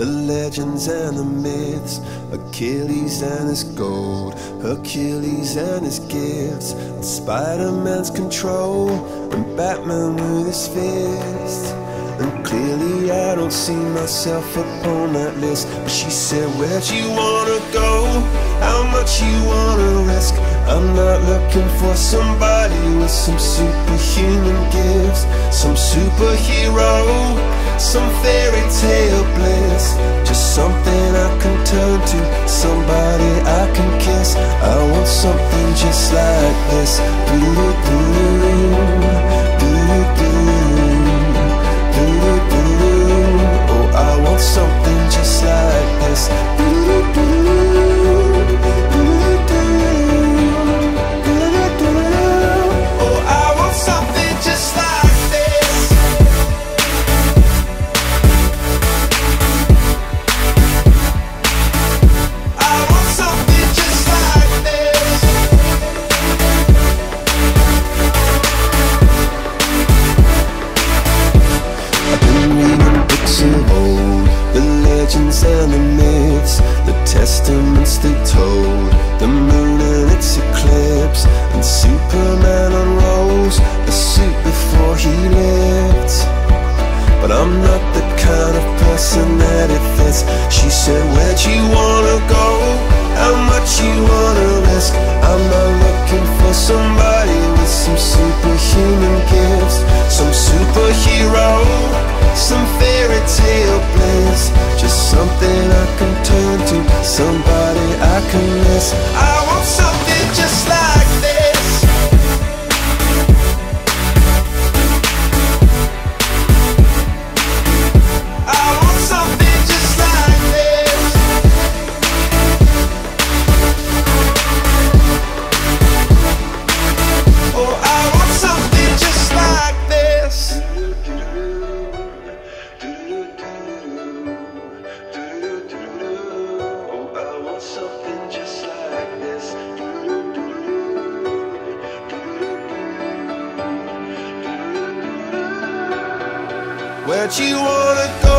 the legends and the myths, Achilles and his gold, Hercules and his gifts, and Spider-Man's control, and Batman with his fist. And clearly I don't see myself upon that list. But she said, where'd you wanna go? How much you wanna risk? I'm not looking for somebody with some superhuman gifts, some superhero, some fairy tale bliss. Just something I can turn to, somebody I can kiss. I want something just like this. Oh, I want something just like this. Oh, I want something just like this. I want something just like this. I've been reading books of old, the legends and the myths, the testaments they told, the moon and its eclipse, and Superman unrolls a suit before he lived. But I'm not the kind of person that it fits. She said, where'd you wanna go? How much you wanna risk? I'm not looking for somebody with some superhuman gifts, some superhero, some fairy tale bliss. Just something I can turn to, somebody I can miss. I want something just like this. I want something just like this. Oh, I want something just like this. Oh, I want something just like this. Where'd you wanna go?